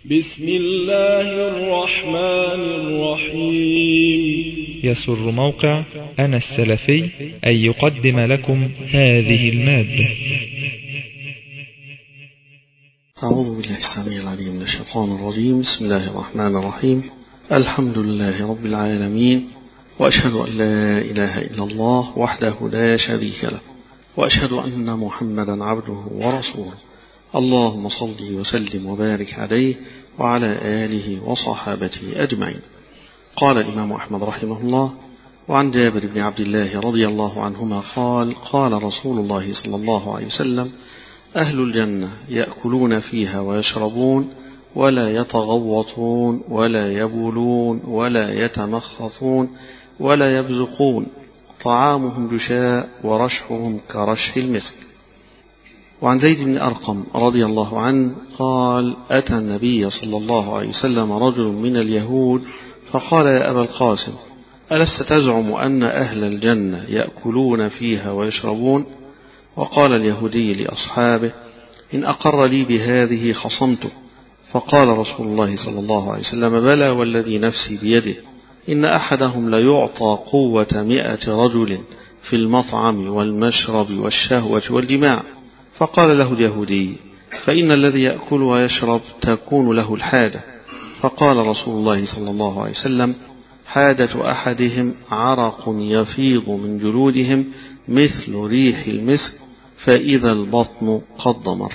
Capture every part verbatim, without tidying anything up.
بسم الله الرحمن الرحيم. يسر موقع أنا السلفي أن يقدم لكم هذه المادة. أعوذ بالله السميع العليم من الشيطان الرجيم. بسم الله الرحمن الرحيم. الحمد لله رب العالمين، وأشهد أن لا إله إلا الله وحده لا شريك له، وأشهد أن محمدا عبده ورسوله. اللهم صل وسلم وبارك عليه وعلى آله وصحابته أجمعين. قال الإمام أحمد رحمه الله: وعن جابر بن عبد الله رضي الله عنهما قال: قال رسول الله صلى الله عليه وسلم: أهل الجنة يأكلون فيها ويشربون ولا يتغوطون ولا يبولون ولا يتمخطون ولا يبزقون، طعامهم جشاء ورشحهم كرشح المسك. وعن زيد بن أرقم رضي الله عنه قال: أتى النبي صلى الله عليه وسلم رجل من اليهود فقال: يا أبا القاسم، ألست تزعم أن أهل الجنة يأكلون فيها ويشربون؟ وقال اليهودي لأصحابه: إن أقر لي بهذه خصمته. فقال رسول الله صلى الله عليه وسلم: بلى والذي نفسي بيده، إن أحدهم ليعطى قوة مئة رجل في المطعم والمشرب والشهوة والجماع. فقال له اليهودي: فإن الذي يأكل ويشرب تكون له الحاجة. فقال رسول الله صلى الله عليه وسلم: حاجة أحدهم عرق يفيض من جلودهم مثل ريح المسك، فإذا البطن قد ضمر.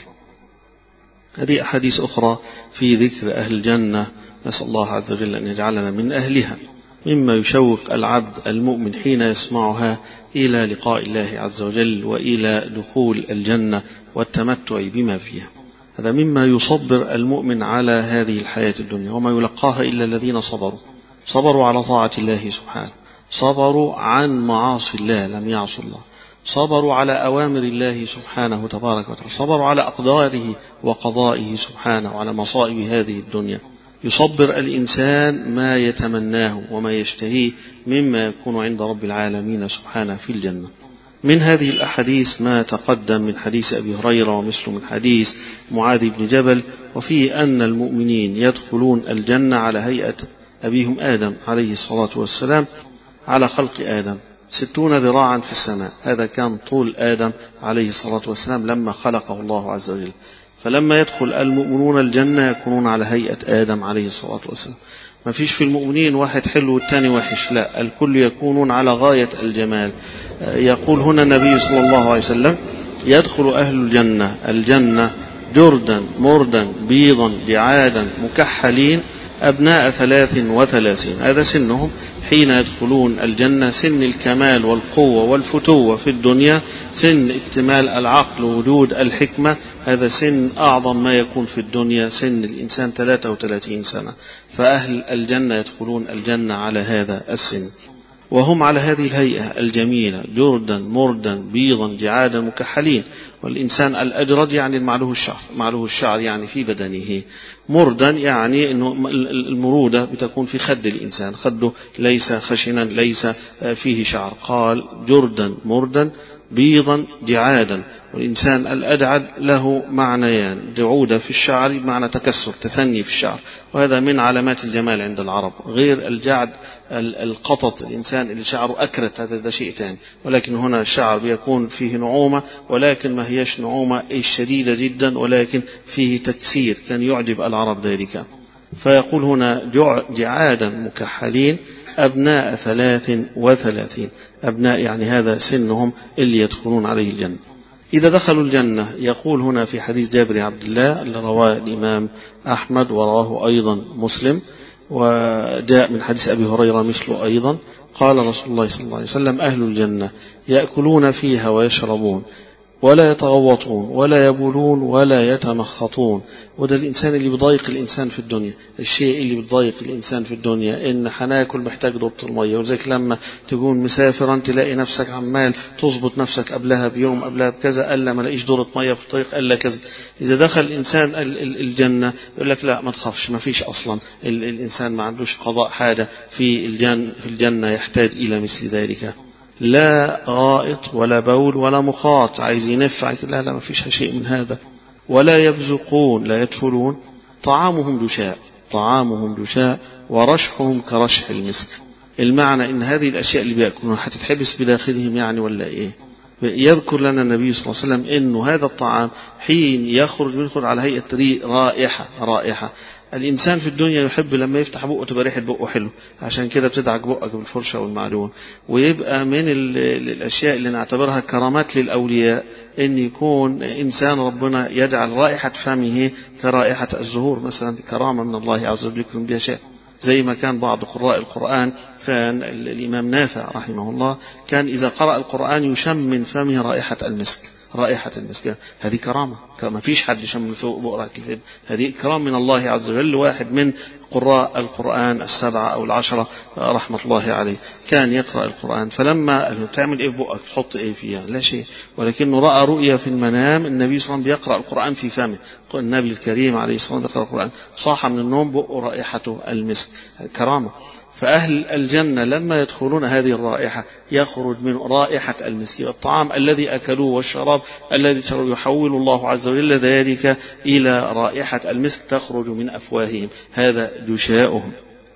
هذه أحاديث أخرى في ذكر أهل الجنة، نسأل الله عز وجل أن يجعلنا من أهلها، مما يشوق العبد المؤمن حين يسمعها إلى لقاء الله عز وجل وإلى دخول الجنة والتمتع بما فيها. هذا مما يصبر المؤمن على هذه الحياة الدنيا، وما يلقاها إلا الذين صبروا صبروا على طاعة الله سبحانه، صبروا عن معاصي الله، لم يعصوا الله، صبروا على أوامر الله سبحانه تبارك وتعالى، صبروا على أقداره وقضائه سبحانه وعلى مصائب هذه الدنيا. يصبر الإنسان ما يتمناه وما يشتهيه مما يكون عند رب العالمين سبحانه في الجنة. من هذه الأحاديث ما تقدم من حديث أبي هريرة، ومثل من حديث معاذ بن جبل، وفيه أن المؤمنين يدخلون الجنة على هيئة أبيهم آدم عليه الصلاة والسلام، على خلق آدم ستون ذراعا في السماء. هذا كان طول آدم عليه الصلاة والسلام لما خلقه الله عز وجل. فلما يدخل المؤمنون الجنة يكونون على هيئة آدم عليه الصلاة والسلام. ما فيش في المؤمنين واحد حلو والتاني وحش، لا، الكل يكونون على غاية الجمال. يقول هنا النبي صلى الله عليه وسلم: يدخل أهل الجنة الجنة جردا مردا بيضا جعادا مكحلين أبناء ثلاث وثلاثين. هذا سنهم حين يدخلون الجنة، سن الكمال والقوة والفتوة في الدنيا، سن اكتمال العقل ووجود الحكمة. هذا سن أعظم ما يكون في الدنيا، سن الإنسان ثلاثة وثلاثين سنة. فأهل الجنة يدخلون الجنة على هذا السن، وهم على هذه الهيئة الجميلة، جردا مردا بيضا جعادا مكحلين. والإنسان الأجرد يعني معله الشعر، معله الشعر يعني في بدنه. مردا يعني إنه المرودة بتكون في خد الإنسان، خده ليس خشنا ليس فيه شعر. قال جردا مردا بيضا جعادا. والإنسان الأجعد له معنيان: جعودة في الشعر بمعنى تكسر تثني في الشعر، وهذا من علامات الجمال عند العرب، غير الجعد القطط، الإنسان اللي شعره أكرت، هذا ده شيء تاني. ولكن هنا الشعر بيكون فيه نعومة، ولكن ما هيش نعومة شديدة جدا، ولكن فيه تكسير، كان يعجب العرب ذلك. فيقول هنا جعادا مكحلين أبناء ثلاث وثلاثين. أبناء يعني هذا سنهم اللي يدخلون عليه الجنة. إذا دخلوا الجنة، يقول هنا في حديث جابر عبد الله اللي رواه الإمام أحمد ورواه أيضا مسلم، وجاء من حديث أبي هريرة مثله أيضا، قال رسول الله صلى الله عليه وسلم: أهل الجنة يأكلون فيها ويشربون ولا يتغوطون ولا يبولون ولا يتمخطون. وده الإنسان اللي بيضايق الإنسان في الدنيا، الشيء اللي بيضايق الإنسان في الدنيا إن حناكل محتاج ضبط المية، وذلك لما تكون مسافرا تلاقي نفسك عمال تضبط نفسك قبلها بيوم قبلها بكذا، ألا ما لاقيش دورة مية في الطريق ألا كذا. إذا دخل الإنسان الجنة يقول لك لا ما تخافش، ما فيش أصلا، الإنسان ما عندوش قضاء حاجة في الجنة, في الجنة يحتاج إلى مثل ذلك. لا غائط ولا بول ولا مخاط، عايز ينفع لا لا ما فيش شيء من هذا. ولا يبزقون لا يدفلون، طعامهم دشاء طعامهم دشاء ورشحهم كرشح المسك. المعنى إن هذه الأشياء اللي بيأكلونها هتتحبس بداخلهم يعني ولا إيه؟ يذكر لنا النبي صلى الله عليه وسلم إنه هذا الطعام حين يخرج يدخل على هيئة ريح رائحة رائحة. الإنسان في الدنيا يحب لما يفتح بقه تبقى ريحة بقه حلو، عشان كده بتدعك بقك بالفرشة والمعجون. ويبقى من الأشياء اللي نعتبرها كرامات للأولياء إن يكون إنسان ربنا يجعل رائحة فمه كرائحة الزهور مثلا، كرامة من الله عز وجل يكرم بها شيء. زي ما كان بعض قراء القرآن، كان الإمام نافع رحمه الله كان إذا قرأ القرآن يشم من فمه رائحة المسك رائحة المسك. هذه كرامة، ما فيش حد يشم من فوق بقرة الفم، هذه كرام من الله عز وجل. واحد من قراء القرآن السبعة أو العشرة رحمة الله عليه كان يقرأ القرآن، فلما قال له تعمل إيه في بقك تحط إيه فيها؟ لا شيء، ولكنه رأى رؤيا في المنام النبي صلى الله عليه وسلم بيقرأ القرآن في فمه. النبي الكريم عليه الصلاة والسلام يقرأ القرآن، صاح من النوم بقه رائحته المسك، كرامة. فأهل الجنة لما يدخلون هذه الرائحة يخرج من رائحة المسك. الطعام الذي أكلوه والشراب الذي شربوا يحول الله عز وجل ذلك إلى رائحة المسك تخرج من أفواههم، هذا دشاؤهم.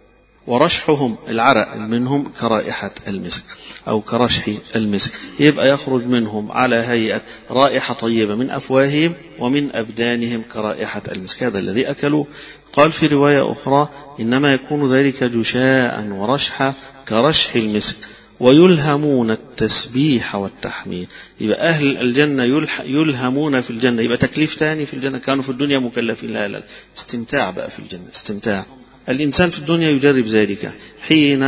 ورشحهم العرق منهم كرائحة المسك أو كرشح المسك، يبقى يخرج منهم على هيئة رائحة طيبة من أفواههم ومن أبدانهم كرائحة المسك، هذا الذي أكلوه. قال في رواية أخرى إنما يكون ذلك دشاء ورشحا كرشح المسك ويلهمون التسبيح والتحميد. يبقى أهل الجنة يلهمون في الجنة، يبقى تكليف تاني في الجنة، كانوا في الدنيا مكلفين، لا لا استمتاع بقى في الجنة، استمتاع. الإنسان في الدنيا يجرب ذلك حين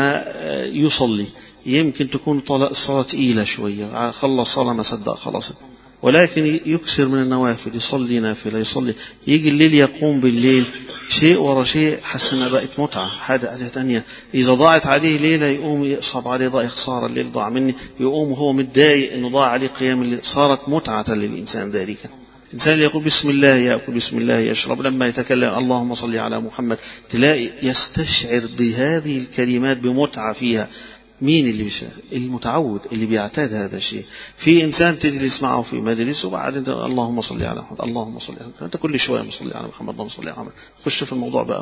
يصلي، يمكن تكون الصلاة تقيلة شوية، خلص صلاة ما صدق خلاص، ولكن يكسر من النوافل، يصلي نافلة، يصلي، يجي الليل يقوم بالليل شيء ورا شيء، حسنا بقت متعة. حاجة حاجة تانية إذا ضاعت عليه ليلة يقوم يصعب عليه ضاع خسارة، الليل ضاع مني، يقوم هو متضايق إنه ضاع عليه قيام الليل، صارت متعة للإنسان ذلك. الإنسان يقول بسم الله يأكل بسم الله يشرب، لما يتكلم اللهم صل على محمد تلاقي يستشعر بهذه الكلمات بمتعة فيها. مين اللي بيشعر؟ المتعود اللي بيعتاد هذا الشيء. في إنسان تجلس معه في مجلس وبعد اللهم صل على محمد اللهم صل على محمد، أنت كل شوية صل على محمد اللهم صل على محمد، خش في الموضوع بقى.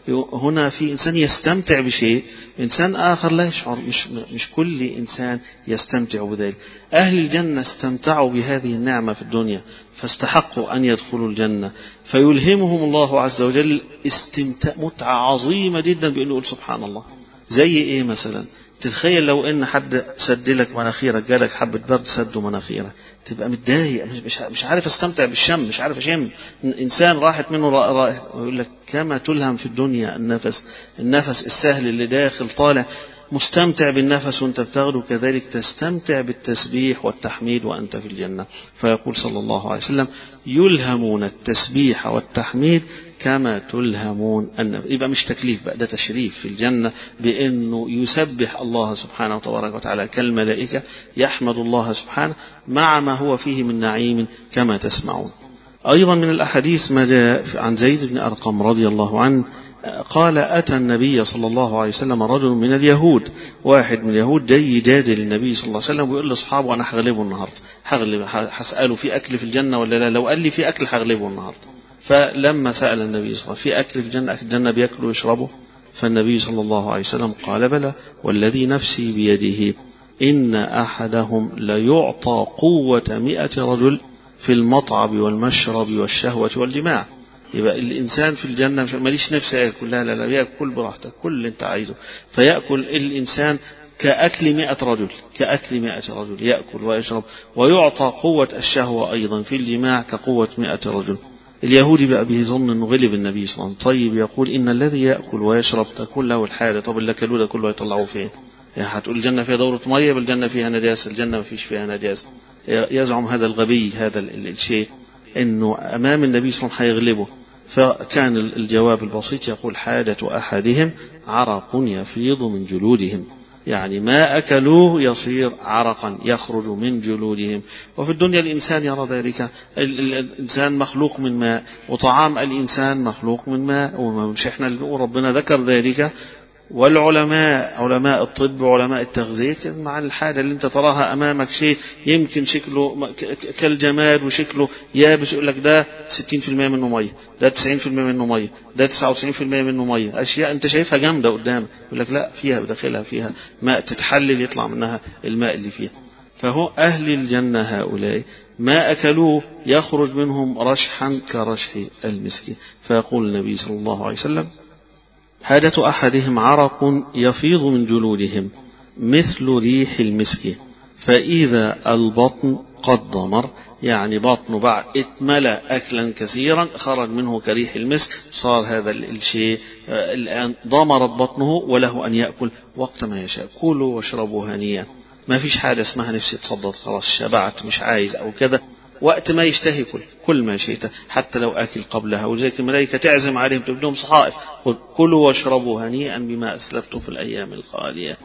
هنا في إنسان يستمتع بشيء، إنسان آخر لا يشعر، مش, مش كل إنسان يستمتع بذلك. أهل الجنة استمتعوا بهذه النعمة في الدنيا فاستحقوا أن يدخلوا الجنة، فيلهمهم الله عز وجل استمتاع متعة عظيمة جدا بأنه يقول سبحان الله. زي إيه مثلا؟ تتخيل لو ان حد سد لك مناخيرك، جالك حبه برد سدوا مناخيرك، تبقى متضايق، مش مش عارف استمتع بالشم، مش عارف اشم. انسان راحت منه رائحه، ويقول لك كما تلهم في الدنيا النفس، النفس السهل اللي داخل طالع مستمتع بالنفس وانت بتاخده، كذلك تستمتع بالتسبيح والتحميد وانت في الجنه. فيقول صلى الله عليه وسلم يلهمون التسبيح والتحميد كما تلهمون النفس. يبقى مش تكليف بقى، ده تشريف في الجنة بأنه يسبح الله سبحانه وتبارك وتعالى كالملائكة، يحمد الله سبحانه مع ما هو فيه من نعيم كما تسمعون. أيضا من الأحاديث ما جاء عن زيد بن أرقم رضي الله عنه قال أتى النبي صلى الله عليه وسلم رجل من اليهود، واحد من اليهود جاي يجادل النبي صلى الله عليه وسلم ويقول لأصحابه أنا هغلبه النهاردة، هغلب هسأله في أكل في الجنة ولا لا، لو قال لي في أكل هغلبه النهاردة. فلما سأل النبي صلى الله عليه وسلم في أكل في الجنة، أكل الجنة بيأكلوا ويشربوا؟ فالنبي صلى الله عليه وسلم قال بلى والذي نفسي بيده إن أحدهم ليعطى قوة مئة رجل في المطعم والمشرب والشهوة والجماع. يبقى الإنسان في الجنة ماليش نفسي يأكل، لا لا لا، يأكل براحتك كل اللي انت عايزه. فيأكل الإنسان كأكل مئة رجل، كأكل مئة رجل يأكل ويشرب، ويعطى قوة الشهوة أيضا في الجماع كقوة مئة رجل. اليهودي بقى بيظن انه غلب النبي صلى الله عليه وسلم، طيب يقول ان الذي ياكل ويشرب تكون له الحاله، طب اللي اكلوه ده كله يطلعوه فين؟ يعني هتقول الجنه فيها دوره ميه، بالجنه فيها نجاسه، الجنه ما فيش فيها نجاسه. يزعم هذا الغبي هذا الشيء انه امام النبي صلى الله عليه وسلم هيغلبه. فكان الجواب البسيط يقول حاجه احدهم عرق يفيض من جلودهم، يعني ما أكلوه يصير عرقا يخرج من جلودهم. وفي الدنيا الإنسان يرى ذلك، الإنسان مخلوق من ماء، وطعام الإنسان مخلوق من ماء، ومش إحنا ربنا ذكر ذلك والعلماء علماء الطب وعلماء التغذية مع الحاجة اللي انت تراها أمامك شيء يمكن شكله كالجماد وشكله يابس، يقول لك ده ستين بالمئة منه مية، ده تسعين بالمئة منه مية، ده تسعة وتسعين بالمئة منه مية. أشياء انت شايفها جامدة قدامك يقول لك لا، فيها بداخلها فيها ماء تتحلل يطلع منها الماء اللي فيها. فهو أهل الجنة هؤلاء ما أكلوه يخرج منهم رشحا كرشح المسك. فيقول النبي صلى الله عليه وسلم: حاجة أحدهم عرق يفيض من جلودهم مثل ريح المسك، فإذا البطن قد ضمر، يعني بطنه بعد اتملأ أكلا كثيرا خرج منه كريح المسك، صار هذا الشيء الآن ضمرت بطنه وله أن يأكل وقت ما يشاء. كلوا واشربوا هنيئا، ما فيش حاجة اسمها نفسي تصدد خلاص شبعت مش عايز أو كذا، وقت ما يشتهي كل كل ما شئت حتى لو أكل قبلها. وزيك الملائكة تعزم عليهم تبدهم صحائف: كلوا واشربوا هنيئا بما أسلفتم في الأيام الخالية.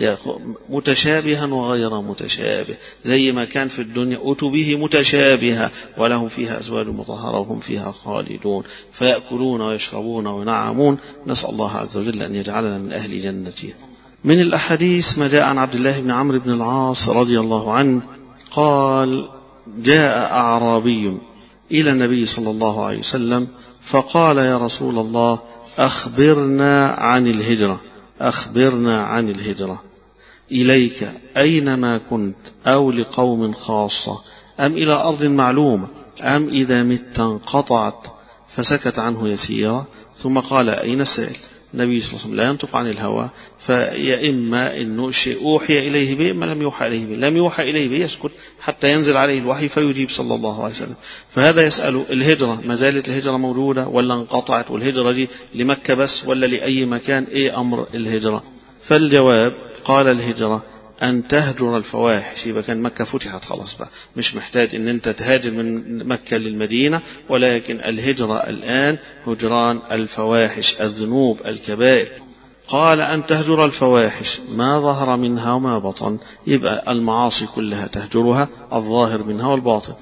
متشابها وغير متشابه، زي ما كان في الدنيا أتوا به متشابها ولهم فيها أزواج مطهرة وهم فيها خالدون، فيأكلون ويشربون وينعمون. نسأل الله عز وجل أن يجعلنا من أهل جنته. من الأحاديث ما جاء عن عبد الله بن عمرو بن العاص رضي الله عنه قال: جاء أعرابي إلى النبي صلى الله عليه وسلم فقال: يا رسول الله، أخبرنا عن الهجرة أخبرنا عن الهجرة إليك أينما كنت، أو لقوم خاصة، أم إلى أرض معلومة، أم إذا مت انقطعت؟ فسكت عنه يسيرا ثم قال: أين السائل؟ النبي صلى الله عليه وسلم لا ينطق عن الهوى، فيا إما إنه شيء أوحي إليه به، إما لم يوحى إليه به. لم يوحى إليه به يسكت حتى ينزل عليه الوحي فيجيب صلى الله عليه وسلم. فهذا يسأل: الهجرة ما زالت الهجرة موجودة ولا انقطعت؟ والهجرة دي لمكة بس ولا لأي مكان؟ إيه أمر الهجرة؟ فالجواب قال: الهجرة أن تهجر الفواحش. يبقى كان مكة فتحت خلاص بقى، مش محتاج أن أنت تهاجر من مكة للمدينة، ولكن الهجرة الآن هجران الفواحش، الذنوب الكبائر. قال: أن تهجر الفواحش ما ظهر منها وما بطن، يبقى المعاصي كلها تهجرها، الظاهر منها والباطن.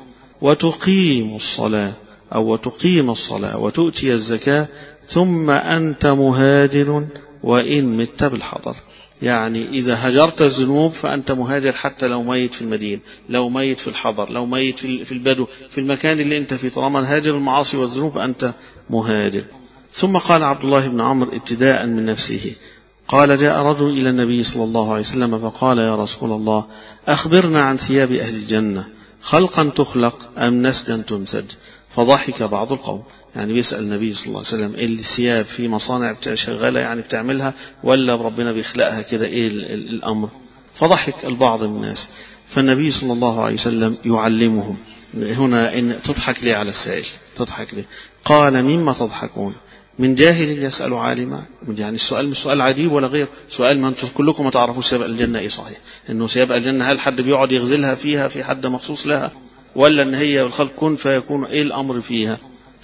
وتقيم الصلاة أو وتقيم الصلاة وتؤتي الزكاة، ثم أنت مهاجر وإن مت بالحضر. يعني إذا هجرت الذنوب فأنت مهاجر حتى لو ميت في المدينة، لو ميت في الحضر، لو ميت في البدو، في المكان اللي أنت فيه، طالما هاجر المعاصي والذنوب فأنت مهاجر. ثم قال عبد الله بن عمرو ابتداء من نفسه قال: جاء رجل إلى النبي صلى الله عليه وسلم فقال: يا رسول الله، أخبرنا عن ثياب أهل الجنة، خلقا تخلق أم نسجا تنسج؟ فضحك بعض القوم، يعني بيسأل النبي صلى الله عليه وسلم إيه الثياب في مصانع شغالة يعني بتعملها ولا ربنا بيخلقها كده، إيه الأمر؟ فضحك البعض من الناس. فالنبي صلى الله عليه وسلم يعلمهم هنا إن تضحك ليه على السائل، تضحك ليه؟ قال: مما تضحكون؟ من جاهل يسأل عالما؟ يعني السؤال مش سؤال عجيب ولا غير سؤال، ما انتم كلكم ما تعرفوا سياب الجنة ايه. صحيح انه سياب الجنة هل حد بيقعد يغزلها فيها في حد مخصوص لها، ولا ان هي الخلق كن فيكون؟ ايه الامر فيها؟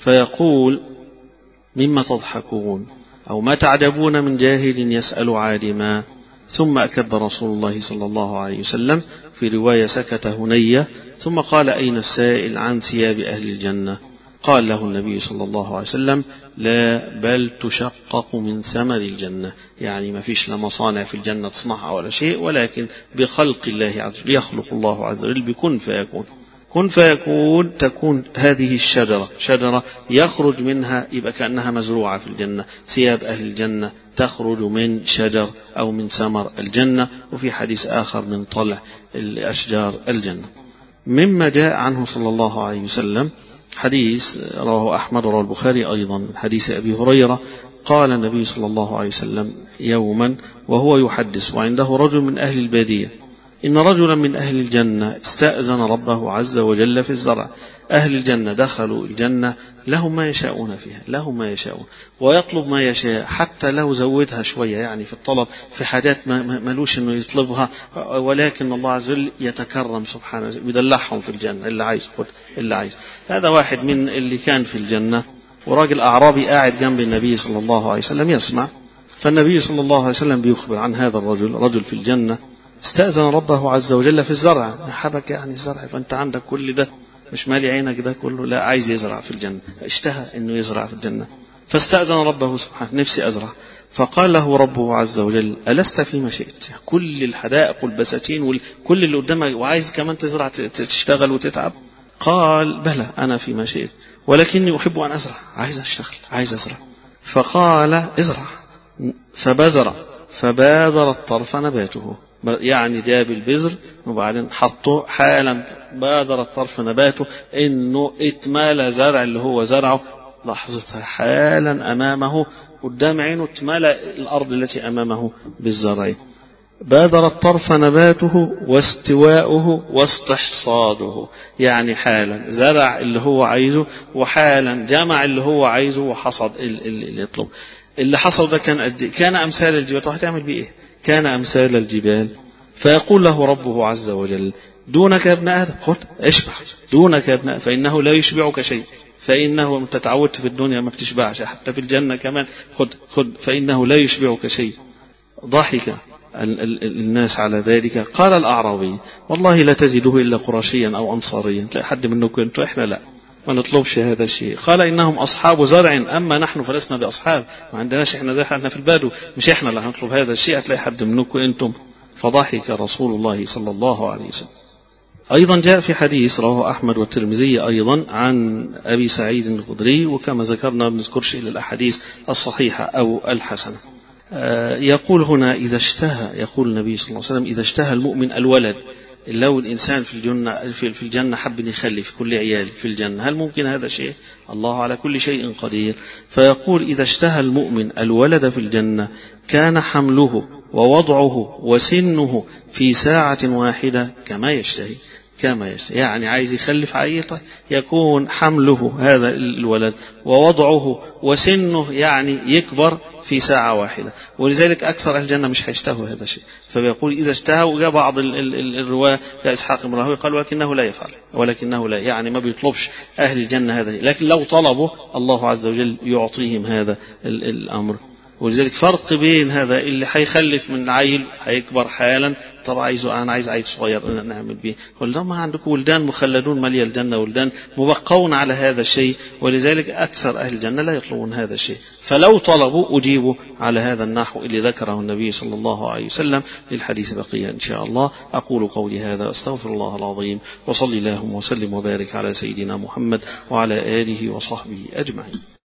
فيقول: مما تضحكون او ما تعجبون من جاهل يسأل عالما. ثم أكب رسول الله صلى الله عليه وسلم، في رواية سكت هنية، ثم قال: أين السائل عن ثياب أهل الجنة؟ قال له النبي صلى الله عليه وسلم: لا، بل تشقق من ثمر الجنة. يعني ما فيش لا مصانع في الجنة تصنعها ولا شيء، ولكن بخلق الله عز وجل، يخلق الله عز وجل بكن فيكون. كن فيكون تكون هذه الشجرة شجرة يخرج منها، يبقى كأنها مزروعة في الجنة. ثياب أهل الجنة تخرج من شجر أو من ثمر الجنة، وفي حديث آخر من طلع الأشجار الجنة. مما جاء عنه صلى الله عليه وسلم حديث رواه أحمد ورواه البخاري أيضا من حديث أبي هريرة قال النبي صلى الله عليه وسلم يوما وهو يحدث وعنده رجل من أهل البادية: إن رجلا من أهل الجنة استأذن ربه عز وجل في الزرع. أهل الجنة دخلوا الجنة لهم ما يشاءون فيها، لهم ما يشاءون، ويطلب ما يشاء حتى لو زودها شوية، يعني في الطلب في حاجات ما ملوش إنه يطلبها، ولكن الله عز وجل يتكرم سبحانه بيدلعهم في الجنة، اللي عايز خد اللي عايز. هذا واحد من اللي كان في الجنة، وراجل أعرابي قاعد جنب النبي صلى الله عليه وسلم يسمع. فالنبي صلى الله عليه وسلم بيخبر عن هذا الرجل، رجل في الجنة استأذن ربه عز وجل في الزرع. حبك يعني الزرع، فأنت عندك كل ده مش مالي عينك ده كله، لا عايز يزرع في الجنة، اشتهى انه يزرع في الجنة، فاستأذن ربه سبحانه: نفسي أزرع. فقال له ربه عز وجل ألست فيما شئت؟ كل الحدائق والبساتين وكل اللي قدامك وعايز كمان تزرع تشتغل وتتعب. قال بلى أنا فيما شئت ولكني أحب أن أزرع، عايز أشتغل عايز أزرع. فقال ازرع، فبذر فبادر الطرف نباته، يعني جاب البذر وبعدين حطه حالا بادر الطرف نباته، إنه اتمال زرع اللي هو زرعه لحظتها حالا أمامه قدام عينه، اتملأ الأرض التي أمامه بالزرع. بادر الطرف نباته واستواؤه واستحصاده، يعني حالا زرع اللي هو عايزه وحالا جمع اللي هو عايزه وحصد اللي يطلب. اللي حصل ده كان قد كان أمثال الجبال. طب هتعمل بيه إيه؟ كان أمثال الجبال. فيقول له ربه عز وجل دونك يا ابن آدم، خذ اشبع، دونك يا ابن آدم فإنه لا يشبعك شيء، فإنه انت تعودت في الدنيا ما بتشبعش، حتى في الجنة كمان خذ خذ فإنه لا يشبعك شيء. ضحك الناس على ذلك. قال الأعرابي والله لا تجده إلا قرشيا أو أنصاريا، تلاقي حد منكم أنتوا، إحنا لا ما نطلبش هذا الشيء. قال إنهم أصحاب زرع أما نحن فلسنا بأصحاب، ما عندناش إحنا زي احنا في البادو، مش إحنا اللي هنطلب هذا الشيء، هتلاقي حد منكم أنتم. فضحك رسول الله صلى الله عليه وسلم. أيضا جاء في حديث رواه أحمد والترمذي أيضا عن أبي سعيد الخدري، وكما ذكرنا بنذكرش إلى الأحاديث الصحيحة أو الحسنة. يقول هنا إذا اشتهى، يقول النبي صلى الله عليه وسلم إذا اشتهى المؤمن الولد، لو الإنسان في الجنة في الجنة حب أن يخلف كل عيال في الجنة، هل ممكن هذا شيء؟ الله على كل شيء قدير. فيقول إذا اشتهى المؤمن الولد في الجنة كان حمله ووضعه وسنه في ساعة واحدة كما يشتهي كما يشتهي، يعني عايز يخلف عيطة يكون حمله هذا الولد ووضعه وسنه يعني يكبر في ساعة واحدة. ولذلك أكثر أهل الجنة مش هيشتهوا هذا الشيء. فبيقول إذا اشتهوا، وجاء بعض الرواة كإسحاق بن راهويه قال ولكنه لا يفعل، ولكنه لا يعني ما بيطلبش أهل الجنة هذا، لكن لو طلبوا الله عز وجل يعطيهم هذا الأمر. ولذلك فرق بين هذا اللي هيخلف من عيل هيكبر حالا، طب عايزه انا عايز عيل صغير نعمل بيه، قل لهم عندكم ولدان مخلدون ماليه الجنه، ولدان مبقون على هذا الشيء. ولذلك اكثر اهل الجنه لا يطلبون هذا الشيء، فلو طلبوا اجيبوا على هذا النحو اللي ذكره النبي صلى الله عليه وسلم. للحديث بقيه ان شاء الله. اقول قولي هذا استغفر الله العظيم، وصلي اللهم وسلم وبارك على سيدنا محمد وعلى اله وصحبه اجمعين.